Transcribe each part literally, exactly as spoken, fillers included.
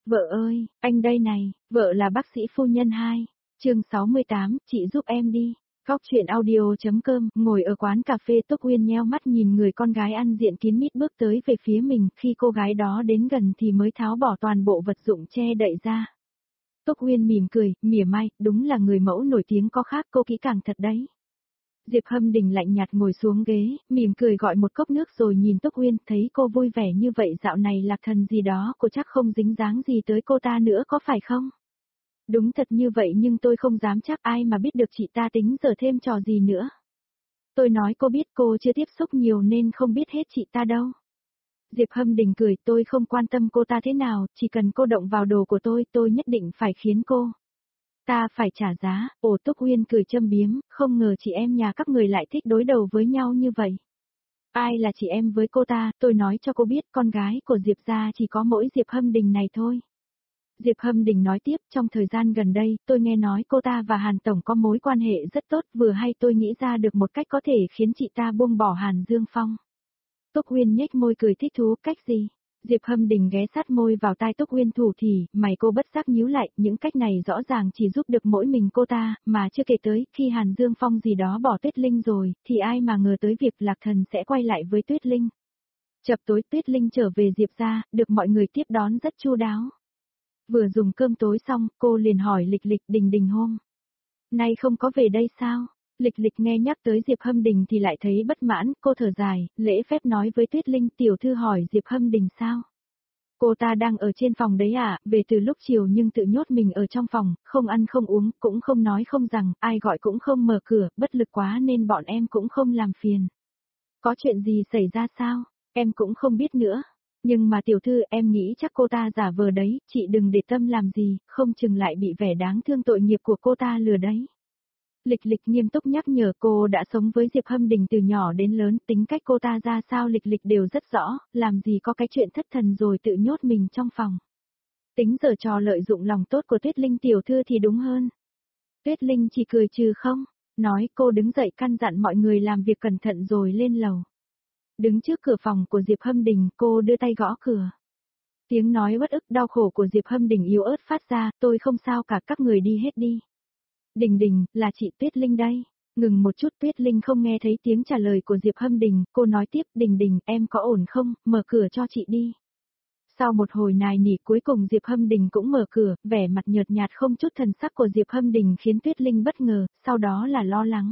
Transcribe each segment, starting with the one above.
Vợ ơi, anh đây này, vợ là bác sĩ phu nhân hai. Chương sáu mươi tám, chị giúp em đi. Góc chuyện audio.com, ngồi ở quán cà phê Túc Uyên nheo mắt nhìn người con gái ăn diện kín mít bước tới về phía mình, khi cô gái đó đến gần thì mới tháo bỏ toàn bộ vật dụng che đậy ra. Túc Uyên mỉm cười, mỉa mai, đúng là người mẫu nổi tiếng có khác, cô kỹ càng thật đấy. Diệp Hâm Đình lạnh nhạt ngồi xuống ghế, mỉm cười gọi một cốc nước rồi nhìn Túc Uyên, thấy cô vui vẻ như vậy dạo này lạc thần gì đó cô chắc không dính dáng gì tới cô ta nữa có phải không? Đúng thật như vậy nhưng tôi không dám chắc, ai mà biết được chị ta tính giờ thêm trò gì nữa. Tôi nói cô biết, cô chưa tiếp xúc nhiều nên không biết hết chị ta đâu. Diệp Hâm Đình cười, tôi không quan tâm cô ta thế nào, chỉ cần cô động vào đồ của tôi, tôi nhất định phải khiến cô ta phải trả giá. Ồ, Túc Uyên cười châm biếm, không ngờ chị em nhà các người lại thích đối đầu với nhau như vậy. Ai là chị em với cô ta, tôi nói cho cô biết, con gái của Diệp gia chỉ có mỗi Diệp Hâm Đình này thôi. Diệp Hâm Đình nói tiếp, trong thời gian gần đây, tôi nghe nói cô ta và Hàn Tổng có mối quan hệ rất tốt, vừa hay tôi nghĩ ra được một cách có thể khiến chị ta buông bỏ Hàn Dương Phong. Túc Uyên nhếch môi cười thích thú, cách gì? Diệp Hâm Đình ghé sát môi vào tai Túc Uyên thủ thì, mày cô bất giác nhíu lại, những cách này rõ ràng chỉ giúp được mỗi mình cô ta, mà chưa kể tới, khi Hàn Dương Phong gì đó bỏ Tuyết Linh rồi, thì ai mà ngờ tới việc Lạc Thần sẽ quay lại với Tuyết Linh. Chập tối Tuyết Linh trở về Diệp gia, được mọi người tiếp đón rất chu đáo. Vừa dùng cơm tối xong, cô liền hỏi Lịch Lịch, Đình Đình hôm nay không có về đây sao? Lịch Lịch nghe nhắc tới Diệp Hâm Đình thì lại thấy bất mãn, cô thở dài, lễ phép nói với Tuyết Linh, tiểu thư hỏi Diệp Hâm Đình sao? Cô ta đang ở trên phòng đấy à, về từ lúc chiều nhưng tự nhốt mình ở trong phòng, không ăn không uống, cũng không nói không rằng, ai gọi cũng không mở cửa, bất lực quá nên bọn em cũng không làm phiền. Có chuyện gì xảy ra sao? Em cũng không biết nữa. Nhưng mà tiểu thư, em nghĩ chắc cô ta giả vờ đấy, chị đừng để tâm làm gì, không chừng lại bị vẻ đáng thương tội nghiệp của cô ta lừa đấy. Lịch Lịch nghiêm túc nhắc nhở, cô đã sống với Diệp Hâm Đình từ nhỏ đến lớn, tính cách cô ta ra sao Lịch Lịch đều rất rõ, làm gì có cái chuyện thất thần rồi tự nhốt mình trong phòng. Tính giở trò lợi dụng lòng tốt của Tuyết Linh tiểu thư thì đúng hơn. Tuyết Linh chỉ cười trừ không, nói cô đứng dậy căn dặn mọi người làm việc cẩn thận rồi lên lầu. Đứng trước cửa phòng của Diệp Hâm Đình, cô đưa tay gõ cửa. Tiếng nói uất ức đau khổ của Diệp Hâm Đình yếu ớt phát ra, tôi không sao cả, các người đi hết đi. Đình Đình, là chị Tuyết Linh đây. Ngừng một chút, Tuyết Linh không nghe thấy tiếng trả lời của Diệp Hâm Đình, cô nói tiếp, Đình Đình, em có ổn không, mở cửa cho chị đi. Sau một hồi nài nỉ cuối cùng Diệp Hâm Đình cũng mở cửa, vẻ mặt nhợt nhạt không chút thần sắc của Diệp Hâm Đình khiến Tuyết Linh bất ngờ, sau đó là lo lắng.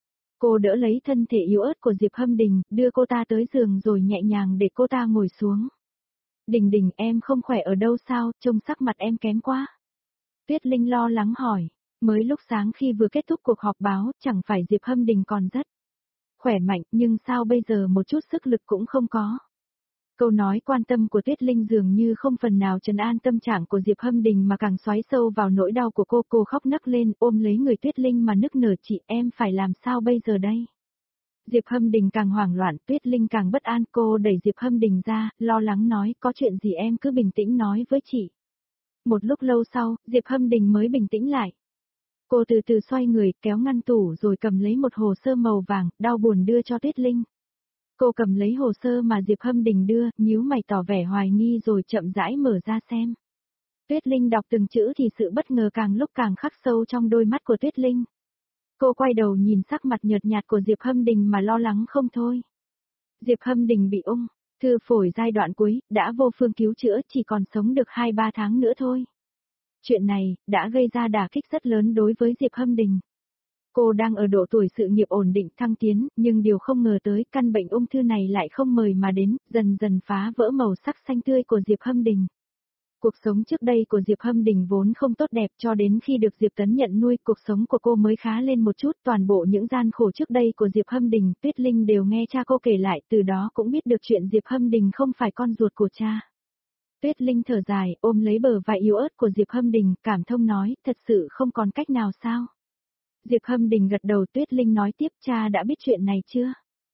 Cô đỡ lấy thân thể yếu ớt của Diệp Hâm Đình, đưa cô ta tới giường rồi nhẹ nhàng để cô ta ngồi xuống. Đình Đình, em không khỏe ở đâu sao, trông sắc mặt em kém quá. Tuyết Linh lo lắng hỏi, mới lúc sáng khi vừa kết thúc cuộc họp báo, chẳng phải Diệp Hâm Đình còn rất khỏe mạnh, nhưng sao bây giờ một chút sức lực cũng không có. Câu nói quan tâm của Tuyết Linh dường như không phần nào trấn an tâm trạng của Diệp Hâm Đình mà càng xoáy sâu vào nỗi đau của cô. Cô khóc nấc lên, ôm lấy người Tuyết Linh mà nức nở, chị em phải làm sao bây giờ đây? Diệp Hâm Đình càng hoảng loạn, Tuyết Linh càng bất an, cô đẩy Diệp Hâm Đình ra, lo lắng nói, có chuyện gì em cứ bình tĩnh nói với chị. Một lúc lâu sau, Diệp Hâm Đình mới bình tĩnh lại. Cô từ từ xoay người, kéo ngăn tủ rồi cầm lấy một hồ sơ màu vàng, đau buồn đưa cho Tuyết Linh. Cô cầm lấy hồ sơ mà Diệp Hâm Đình đưa, nhíu mày tỏ vẻ hoài nghi rồi chậm rãi mở ra xem. Tuyết Linh đọc từng chữ thì sự bất ngờ càng lúc càng khắc sâu trong đôi mắt của Tuyết Linh. Cô quay đầu nhìn sắc mặt nhợt nhạt của Diệp Hâm Đình mà lo lắng không thôi. Diệp Hâm Đình bị ung thư phổi giai đoạn cuối, đã vô phương cứu chữa, chỉ còn sống được hai ba tháng nữa thôi. Chuyện này đã gây ra đả kích rất lớn đối với Diệp Hâm Đình. Cô đang ở độ tuổi sự nghiệp ổn định thăng tiến, nhưng điều không ngờ tới căn bệnh ung thư này lại không mời mà đến, dần dần phá vỡ màu sắc xanh tươi của Diệp Hâm Đình. Cuộc sống trước đây của Diệp Hâm Đình vốn không tốt đẹp, cho đến khi được Diệp Tấn nhận nuôi, cuộc sống của cô mới khá lên một chút. Toàn bộ những gian khổ trước đây của Diệp Hâm Đình, Tuyết Linh đều nghe cha cô kể lại, từ đó cũng biết được chuyện Diệp Hâm Đình không phải con ruột của cha. Tuyết Linh thở dài, ôm lấy bờ vai yếu ớt của Diệp Hâm Đình, cảm thông nói, thật sự không còn cách nào sao? Diệp Hâm Đình gật đầu. Tuyết Linh nói tiếp, cha đã biết chuyện này chưa?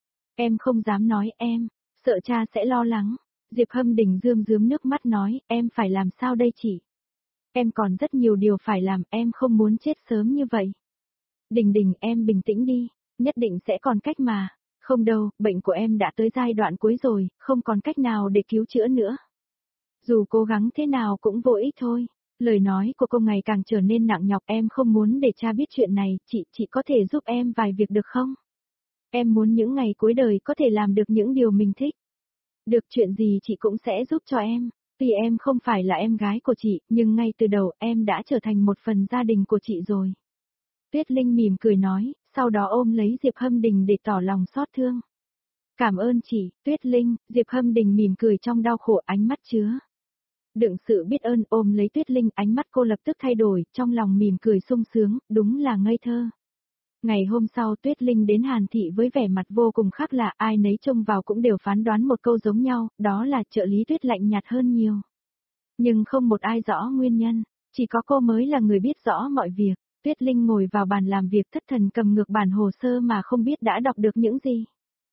Em không dám nói, em sợ cha sẽ lo lắng. Diệp Hâm Đình rơm rớm nước mắt nói, em phải làm sao đây chị? Em còn rất nhiều điều phải làm, em không muốn chết sớm như vậy. Đình Đình, em bình tĩnh đi, nhất định sẽ còn cách mà. Không đâu, bệnh của em đã tới giai đoạn cuối rồi, không còn cách nào để cứu chữa nữa. Dù cố gắng thế nào cũng vô ích thôi. Lời nói của cô ngày càng trở nên nặng nhọc, em không muốn để cha biết chuyện này, chị, chị có thể giúp em vài việc được không? Em muốn những ngày cuối đời có thể làm được những điều mình thích. Được, chuyện gì chị cũng sẽ giúp cho em. Tuy em không phải là em gái của chị, nhưng ngay từ đầu em đã trở thành một phần gia đình của chị rồi. Tuyết Linh mỉm cười nói, sau đó ôm lấy Diệp Hâm Đình để tỏ lòng xót thương. Cảm ơn chị, Tuyết Linh. Diệp Hâm Đình mỉm cười trong đau khổ, ánh mắt chứa đựng sự biết ơn, ôm lấy Tuyết Linh, ánh mắt cô lập tức thay đổi, trong lòng mỉm cười sung sướng, đúng là ngây thơ. Ngày hôm sau Tuyết Linh đến Hàn Thị với vẻ mặt vô cùng khác lạ, ai nấy trông vào cũng đều phán đoán một câu giống nhau, đó là trợ lý Tuyết lạnh nhạt hơn nhiều. Nhưng không một ai rõ nguyên nhân, chỉ có cô mới là người biết rõ mọi việc. Tuyết Linh ngồi vào bàn làm việc thất thần cầm ngược bản hồ sơ mà không biết đã đọc được những gì.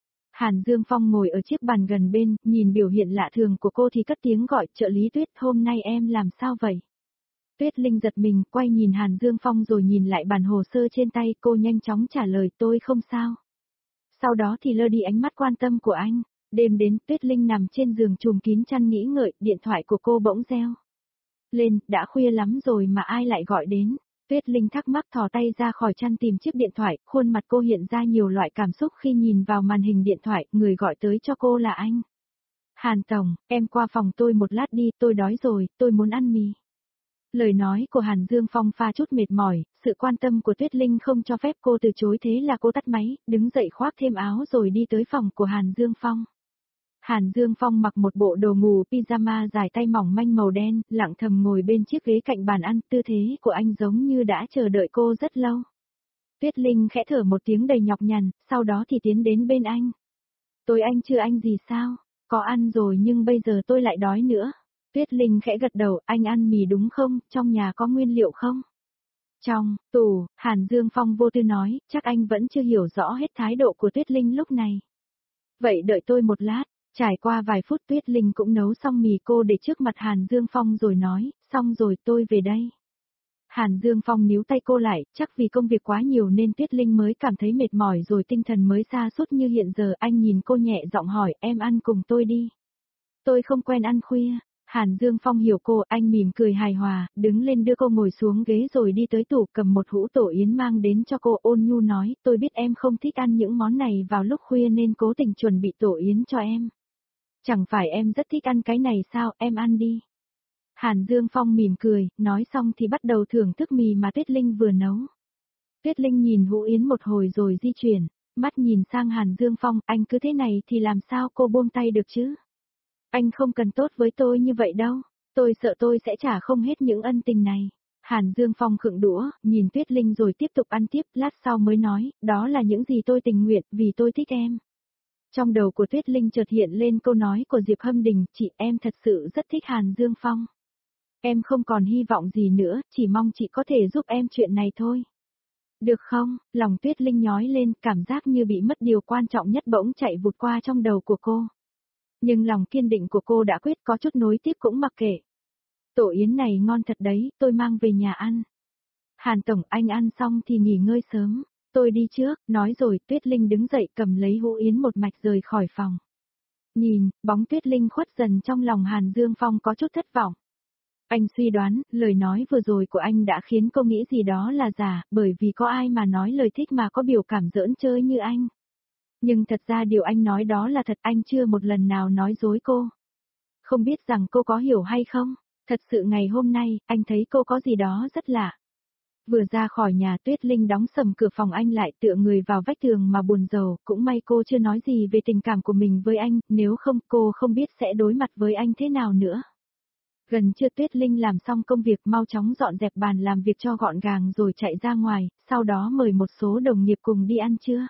Hàn Dương Phong ngồi ở chiếc bàn gần bên, nhìn biểu hiện lạ thường của cô thì cất tiếng gọi, trợ lý Tuyết, hôm nay em làm sao vậy? Tuyết Linh giật mình, quay nhìn Hàn Dương Phong rồi nhìn lại bản hồ sơ trên tay, cô nhanh chóng trả lời, tôi không sao. Sau đó thì lơ đi ánh mắt quan tâm của anh. Đêm đến, Tuyết Linh nằm trên giường trùm kín chăn nghĩ ngợi, điện thoại của cô bỗng reo lên, đã khuya lắm rồi mà ai lại gọi đến. Tuyết Linh thắc mắc thò tay ra khỏi chăn tìm chiếc điện thoại, khuôn mặt cô hiện ra nhiều loại cảm xúc khi nhìn vào màn hình điện thoại, người gọi tới cho cô là anh. Hàn Tổng, em qua phòng tôi một lát đi, tôi đói rồi, tôi muốn ăn mì. Lời nói của Hàn Dương Phong pha chút mệt mỏi, sự quan tâm của Tuyết Linh không cho phép cô từ chối, thế là cô tắt máy, đứng dậy khoác thêm áo rồi đi tới phòng của Hàn Dương Phong. Hàn Dương Phong mặc một bộ đồ ngủ pyjama dài tay mỏng manh màu đen, lặng thầm ngồi bên chiếc ghế cạnh bàn ăn, tư thế của anh giống như đã chờ đợi cô rất lâu. Tuyết Linh khẽ thở một tiếng đầy nhọc nhằn, sau đó thì tiến đến bên anh. Tối anh chưa ăn gì sao? Có ăn rồi nhưng bây giờ tôi lại đói nữa. Tuyết Linh khẽ gật đầu, anh ăn mì đúng không, trong nhà có nguyên liệu không? Trong tủ, Hàn Dương Phong vô tư nói, chắc anh vẫn chưa hiểu rõ hết thái độ của Tuyết Linh lúc này. Vậy đợi tôi một lát. Trải qua vài phút Tuyết Linh cũng nấu xong mì, cô để trước mặt Hàn Dương Phong rồi nói, xong rồi tôi về đây. Hàn Dương Phong níu tay cô lại, chắc vì công việc quá nhiều nên Tuyết Linh mới cảm thấy mệt mỏi rồi tinh thần mới sa sút như hiện giờ. Anh nhìn cô nhẹ giọng hỏi, em ăn cùng tôi đi. Tôi không quen ăn khuya. Hàn Dương Phong hiểu cô, anh mỉm cười hài hòa, đứng lên đưa cô ngồi xuống ghế rồi đi tới tủ cầm một hũ tổ yến mang đến cho cô, ôn nhu nói, tôi biết em không thích ăn những món này vào lúc khuya nên cố tình chuẩn bị tổ yến cho em. Chẳng phải em rất thích ăn cái này sao, em ăn đi. Hàn Dương Phong mỉm cười, nói xong thì bắt đầu thưởng thức mì mà Tuyết Linh vừa nấu. Tuyết Linh nhìn hũ yến một hồi rồi di chuyển, mắt nhìn sang Hàn Dương Phong, anh cứ thế này thì làm sao cô buông tay được chứ? Anh không cần tốt với tôi như vậy đâu, tôi sợ tôi sẽ trả không hết những ân tình này. Hàn Dương Phong khựng đũa, nhìn Tuyết Linh rồi tiếp tục ăn tiếp, lát sau mới nói, đó là những gì tôi tình nguyện, vì tôi thích em. Trong đầu của Tuyết Linh chợt hiện lên câu nói của Diệp Hâm Đình, chị em thật sự rất thích Hàn Dương Phong. Em không còn hy vọng gì nữa, chỉ mong chị có thể giúp em chuyện này thôi. Được không? Lòng Tuyết Linh nhói lên, cảm giác như bị mất điều quan trọng nhất bỗng chạy vụt qua trong đầu của cô. Nhưng lòng kiên định của cô đã quyết, có chút nối tiếc cũng mặc kệ. Tổ yến này ngon thật đấy, tôi mang về nhà ăn. Hàn Tổng, anh ăn xong thì nghỉ ngơi sớm. Tôi đi trước, nói rồi Tuyết Linh đứng dậy cầm lấy hũ yến một mạch rời khỏi phòng. Nhìn, bóng Tuyết Linh khuất dần trong lòng Hàn Dương Phong có chút thất vọng. Anh suy đoán, lời nói vừa rồi của anh đã khiến cô nghĩ gì đó là giả, bởi vì có ai mà nói lời thích mà có biểu cảm giỡn chơi như anh. Nhưng thật ra điều anh nói đó là thật, anh chưa một lần nào nói dối cô. Không biết rằng cô có hiểu hay không, thật sự ngày hôm nay, anh thấy cô có gì đó rất lạ. Vừa ra khỏi nhà Tuyết Linh đóng sầm cửa phòng anh lại tựa người vào vách tường mà buồn rầu, cũng may cô chưa nói gì về tình cảm của mình với anh, nếu không cô không biết sẽ đối mặt với anh thế nào nữa. Gần trưa Tuyết Linh làm xong công việc mau chóng dọn dẹp bàn làm việc cho gọn gàng rồi chạy ra ngoài, sau đó mời một số đồng nghiệp cùng đi ăn trưa.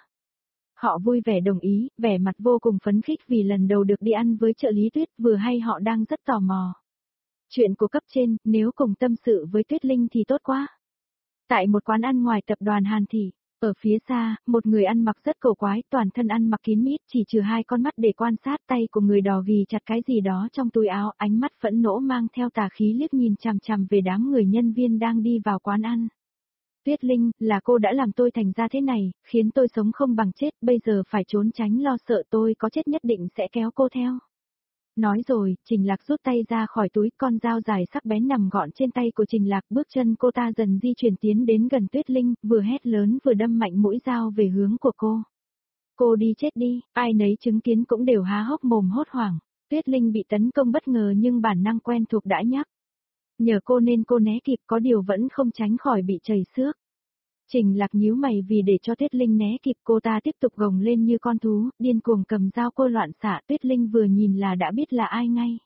Họ vui vẻ đồng ý, vẻ mặt vô cùng phấn khích vì lần đầu được đi ăn với trợ lý Tuyết, vừa hay họ đang rất tò mò. Chuyện của cấp trên, nếu cùng tâm sự với Tuyết Linh thì tốt quá. Tại một quán ăn ngoài tập đoàn Hàn Thị, ở phía xa, một người ăn mặc rất cổ quái, toàn thân ăn mặc kín mít, chỉ trừ hai con mắt để quan sát, tay của người đò ghi chặt cái gì đó trong túi áo, ánh mắt phẫn nộ mang theo tà khí liếc nhìn chằm chằm về đám người nhân viên đang đi vào quán ăn. Tuyết Linh, là cô đã làm tôi thành ra thế này, khiến tôi sống không bằng chết, bây giờ phải trốn tránh lo sợ tôi có chết nhất định sẽ kéo cô theo. Nói rồi, Trình Lạc rút tay ra khỏi túi, con dao dài sắc bén nằm gọn trên tay của Trình Lạc, bước chân cô ta dần di chuyển tiến đến gần Tuyết Linh, vừa hét lớn vừa đâm mạnh mũi dao về hướng của cô. Cô đi chết đi, ai nấy chứng kiến cũng đều há hốc mồm hốt hoảng. Tuyết Linh bị tấn công bất ngờ nhưng bản năng quen thuộc đã nhắc. Nhờ cô nên cô né kịp, có điều vẫn không tránh khỏi bị chảy xước. Trình Lạc nhíu mày vì để cho Tuyết Linh né kịp, cô ta tiếp tục gồng lên như con thú, điên cuồng cầm dao cô loạn xạ. Tuyết Linh vừa nhìn là đã biết là ai ngay.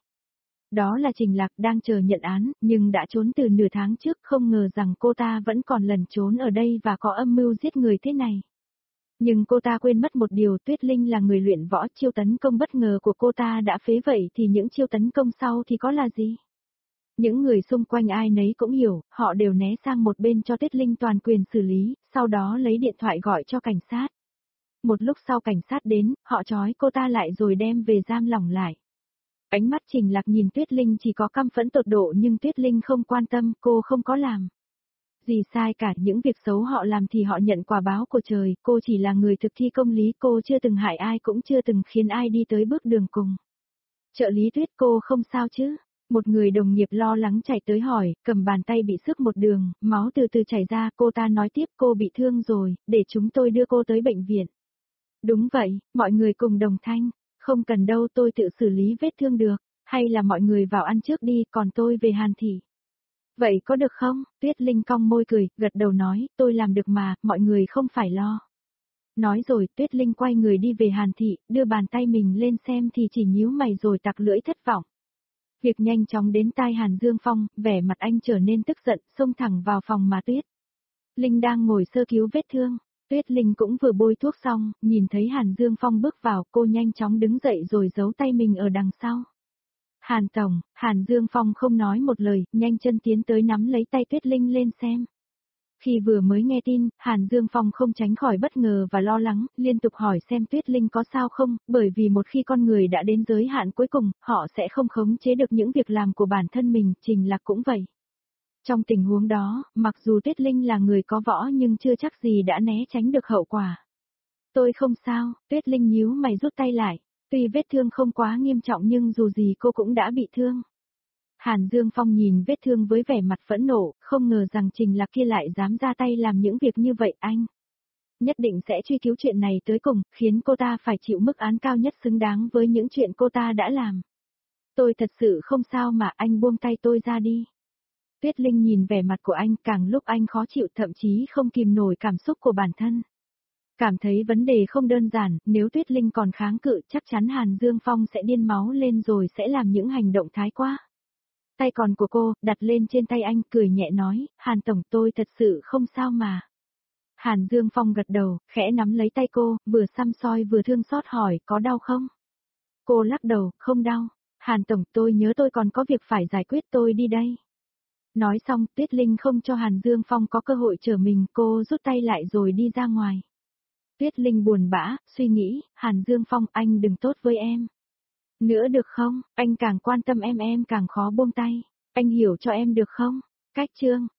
Đó là Trình Lạc đang chờ nhận án, nhưng đã trốn từ nửa tháng trước, không ngờ rằng cô ta vẫn còn lẩn trốn ở đây và có âm mưu giết người thế này. Nhưng cô ta quên mất một điều, Tuyết Linh là người luyện võ, chiêu tấn công bất ngờ của cô ta đã phế vậy thì những chiêu tấn công sau thì có là gì? Những người xung quanh ai nấy cũng hiểu, họ đều né sang một bên cho Tuyết Linh toàn quyền xử lý, sau đó lấy điện thoại gọi cho cảnh sát. Một lúc sau cảnh sát đến, họ trói cô ta lại rồi đem về giam lỏng lại. Ánh mắt Trình Lạc nhìn Tuyết Linh chỉ có căm phẫn tột độ, nhưng Tuyết Linh không quan tâm, cô không có làm gì sai cả, những việc xấu họ làm thì họ nhận quả báo của trời, cô chỉ là người thực thi công lý, cô chưa từng hại ai cũng chưa từng khiến ai đi tới bước đường cùng. Trợ lý Tuyết, cô không sao chứ? Một người đồng nghiệp lo lắng chạy tới hỏi, cầm bàn tay bị xước một đường, máu từ từ chảy ra, cô ta nói tiếp, cô bị thương rồi, để chúng tôi đưa cô tới bệnh viện. Đúng vậy, mọi người cùng đồng thanh, không cần đâu, tôi tự xử lý vết thương được, hay là mọi người vào ăn trước đi, còn tôi về Hàn Thị. Vậy có được không? Tuyết Linh cong môi cười, gật đầu nói, tôi làm được mà, mọi người không phải lo. Nói rồi, Tuyết Linh quay người đi về Hàn Thị, đưa bàn tay mình lên xem thì chỉ nhíu mày rồi tặc lưỡi thất vọng. Việc nhanh chóng đến tai Hàn Dương Phong, vẻ mặt anh trở nên tức giận, xông thẳng vào phòng mà Tuyết Linh đang ngồi sơ cứu vết thương. Tuyết Linh cũng vừa bôi thuốc xong, nhìn thấy Hàn Dương Phong bước vào, cô nhanh chóng đứng dậy rồi giấu tay mình ở đằng sau. Hàn Tổng, Hàn Dương Phong không nói một lời, nhanh chân tiến tới nắm lấy tay Tuyết Linh lên xem. Khi vừa mới nghe tin, Hàn Dương Phong không tránh khỏi bất ngờ và lo lắng, liên tục hỏi xem Tuyết Linh có sao không, bởi vì một khi con người đã đến giới hạn cuối cùng, họ sẽ không khống chế được những việc làm của bản thân mình, Trình Lạc cũng vậy. Trong tình huống đó, mặc dù Tuyết Linh là người có võ nhưng chưa chắc gì đã né tránh được hậu quả. Tôi không sao, Tuyết Linh nhíu mày rút tay lại, tuy vết thương không quá nghiêm trọng nhưng dù gì cô cũng đã bị thương. Hàn Dương Phong nhìn vết thương với vẻ mặt phẫn nộ, không ngờ rằng Trình Lạc kia lại dám ra tay làm những việc như vậy. Anh nhất định sẽ truy cứu chuyện này tới cùng, khiến cô ta phải chịu mức án cao nhất xứng đáng với những chuyện cô ta đã làm. Tôi thật sự không sao mà, anh buông tay tôi ra đi. Tuyết Linh nhìn vẻ mặt của anh, càng lúc anh khó chịu, thậm chí không kìm nổi cảm xúc của bản thân. Cảm thấy vấn đề không đơn giản, nếu Tuyết Linh còn kháng cự chắc chắn Hàn Dương Phong sẽ điên máu lên rồi sẽ làm những hành động thái quá. Tay còn của cô, đặt lên trên tay anh, cười nhẹ nói, Hàn Tổng, tôi thật sự không sao mà. Hàn Dương Phong gật đầu, khẽ nắm lấy tay cô, vừa xăm soi vừa thương xót hỏi, có đau không? Cô lắc đầu, không đau. Hàn Tổng, tôi nhớ tôi còn có việc phải giải quyết, tôi đi đây. Nói xong, Tuyết Linh không cho Hàn Dương Phong có cơ hội chở mình, cô rút tay lại rồi đi ra ngoài. Tuyết Linh buồn bã, suy nghĩ, Hàn Dương Phong, anh đừng tốt với em nữa được không? Anh càng quan tâm em em càng khó buông tay. Anh hiểu cho em được không? Cách chương